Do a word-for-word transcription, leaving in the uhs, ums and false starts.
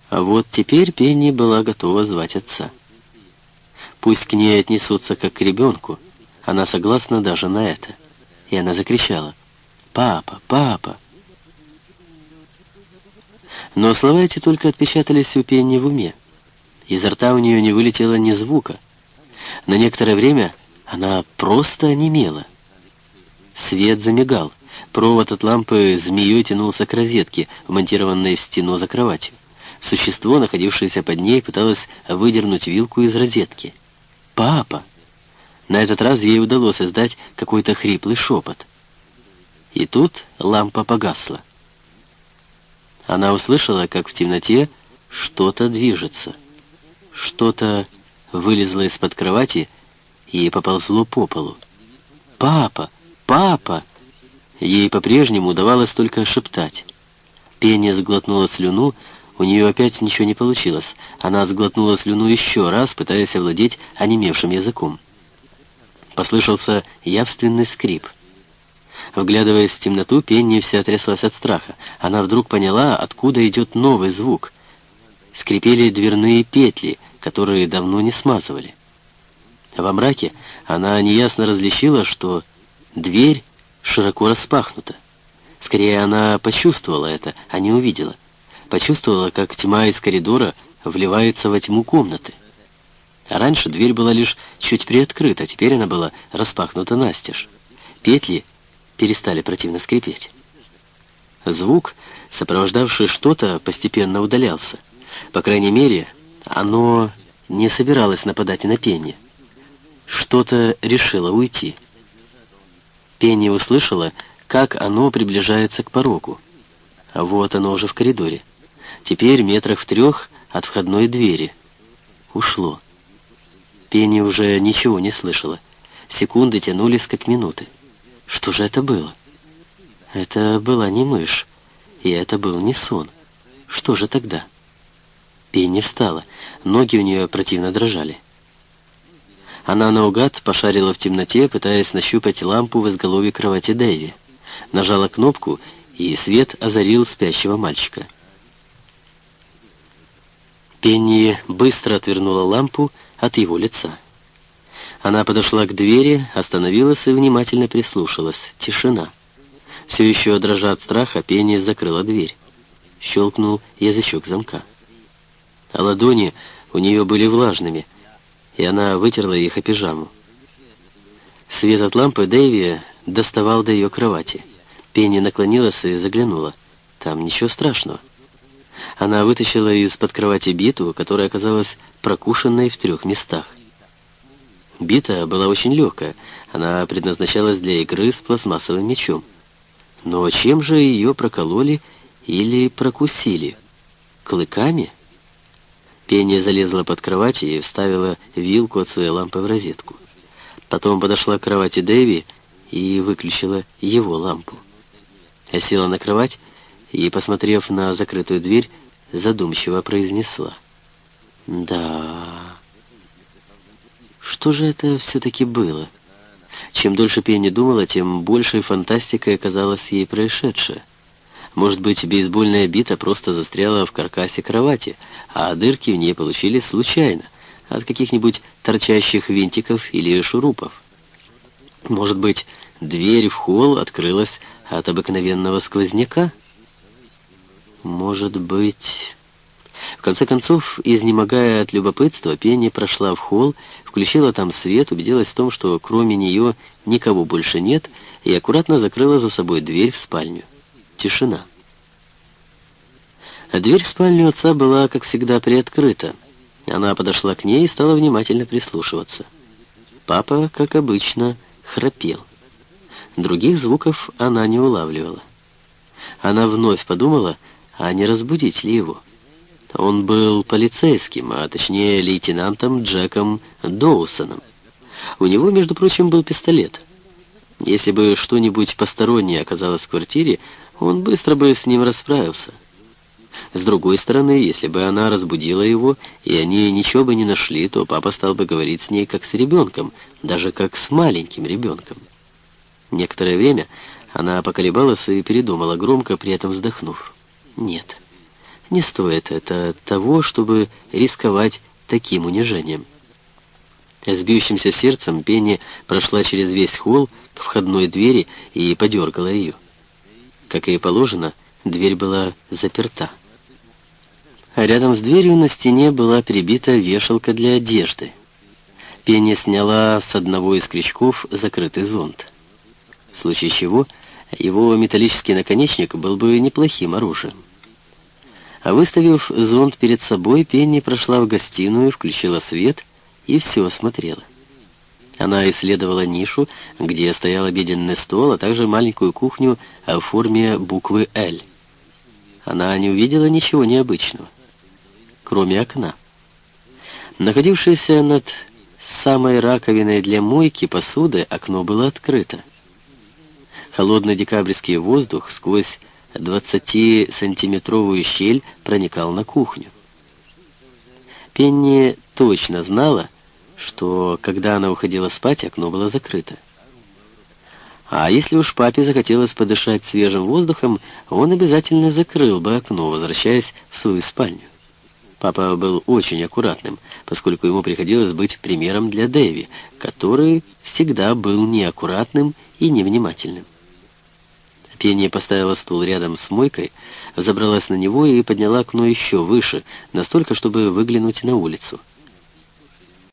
А вот теперь Пенни была готова звать отца. Пусть к ней отнесутся как к ребенку, она согласна даже на это. И она закричала: «Папа! Папа!» Но слова эти только отпечатались у Пенни в уме. Изо рта у нее не вылетело ни звука. На некоторое время она просто онемела. Свет замигал. Провод от лампы змеей тянулся к розетке, вмонтированной в стену за кроватью. Существо, находившееся под ней, пыталось выдернуть вилку из розетки. «Папа!» На этот раз ей удалось издать какой-то хриплый шепот. И тут лампа погасла. Она услышала, как в темноте что-то движется. Что-то вылезло из-под кровати и поползло по полу. «Папа! Папа!» Ей по-прежнему удавалось только шептать. Пенни сглотнула слюну, у нее опять ничего не получилось. Она сглотнула слюну еще раз, пытаясь овладеть онемевшим языком. Послышался явственный скрип. Вглядываясь в темноту, Пенни вся тряслась от страха. Она вдруг поняла, откуда идет новый звук. Скрипели дверные петли, которые давно не смазывали. Во мраке она неясно различила, что дверь широко распахнута. Скорее, она почувствовала это, а не увидела. Почувствовала, как тьма из коридора вливается во тьму комнаты. А раньше дверь была лишь чуть приоткрыта, теперь она была распахнута настежь. Петли перестали противно скрипеть. Звук, сопровождавший что-то, постепенно удалялся. По крайней мере, оно не собиралось нападать и на Пенни. Что-то решило уйти. Пенни услышала, как оно приближается к порогу. А вот оно уже в коридоре. Теперь метрах в трех от входной двери. Ушло. Пенни уже ничего не слышала. Секунды тянулись, как минуты. Что же это было? Это была не мышь, и это был не сон. Что же тогда? Пенни встала. Ноги у нее противно дрожали. Она наугад пошарила в темноте, пытаясь нащупать лампу в изголовье кровати Дэви. Нажала кнопку, и свет озарил спящего мальчика. Пенни быстро отвернула лампу от его лица. Она подошла к двери, остановилась и внимательно прислушалась. Тишина. Все еще дрожа от страха, Пенни закрыла дверь. Щелкнул язычок замка. А ладони у нее были влажными, и она вытерла их о пижаму. Свет от лампы Дэви доставал до ее кровати. Пенни наклонилась и заглянула. Там ничего страшного. Она вытащила из-под кровати биту, которая оказалась прокушенной в трех местах. Бита была очень легкая. Она предназначалась для игры с пластмассовым мячом. Но чем же ее прокололи или прокусили? Клыками? Пенни залезла под кровать и вставила вилку от своей лампы в розетку. Потом подошла к кровати Дэви и выключила его лампу. Я села на кровать и, посмотрев на закрытую дверь, задумчиво произнесла: «Да, что же это все-таки было?» Чем дольше Пенни думала, тем большей фантастикой казалось ей происшедшее. Может быть, бейсбольная бита просто застряла в каркасе кровати, а дырки в ней получились случайно, от каких-нибудь торчащих винтиков или шурупов. Может быть, дверь в холл открылась от обыкновенного сквозняка? Может быть... В конце концов, изнемогая от любопытства, Пенни прошла в холл, включила там свет, убедилась в том, что кроме нее никого больше нет, и аккуратно закрыла за собой дверь в спальню. Тишина. А дверь в спальню отца была, как всегда, приоткрыта. Она подошла к ней и стала внимательно прислушиваться. Папа, как обычно, храпел. Других звуков она не улавливала. Она вновь подумала, а не разбудить ли его. Он был полицейским, а точнее лейтенантом Джеком Доусоном. У него, между прочим, был пистолет. Если бы что-нибудь постороннее оказалось в квартире, он быстро бы с ним расправился. С другой стороны, если бы она разбудила его, и они ничего бы не нашли, то папа стал бы говорить с ней как с ребенком, даже как с маленьким ребенком. Некоторое время она поколебалась и передумала, громко при этом вздохнув. «Нет, Не стоит это того, чтобы рисковать таким унижением. С бьющимся сердцем Пенни прошла через весь холл к входной двери и подергала ее. Как и положено, дверь была заперта. А рядом с дверью на стене была прибита вешалка для одежды. Пенни сняла с одного из крючков закрытый зонт. В случае чего, его металлический наконечник был бы неплохим оружием. А выставив зонт перед собой, Пенни прошла в гостиную, включила свет и все осмотрела. Она исследовала нишу, где стоял обеденный стол, а также маленькую кухню в форме буквы «Л». Она не увидела ничего необычного, кроме окна. Находившееся над самой раковиной для мойки посуды окно было открыто. Холодный декабрьский воздух сквозь двадцатисантиметровую щель проникал на кухню. Пенни точно знала, что, когда она уходила спать, окно было закрыто. А если уж папе захотелось подышать свежим воздухом, он обязательно закрыл бы окно, возвращаясь в свою спальню. Папа был очень аккуратным, поскольку ему приходилось быть примером для Дэви, который всегда был неаккуратным и невнимательным. Пенни поставила стул рядом с мойкой, забралась на него и подняла окно еще выше, настолько, чтобы выглянуть на улицу.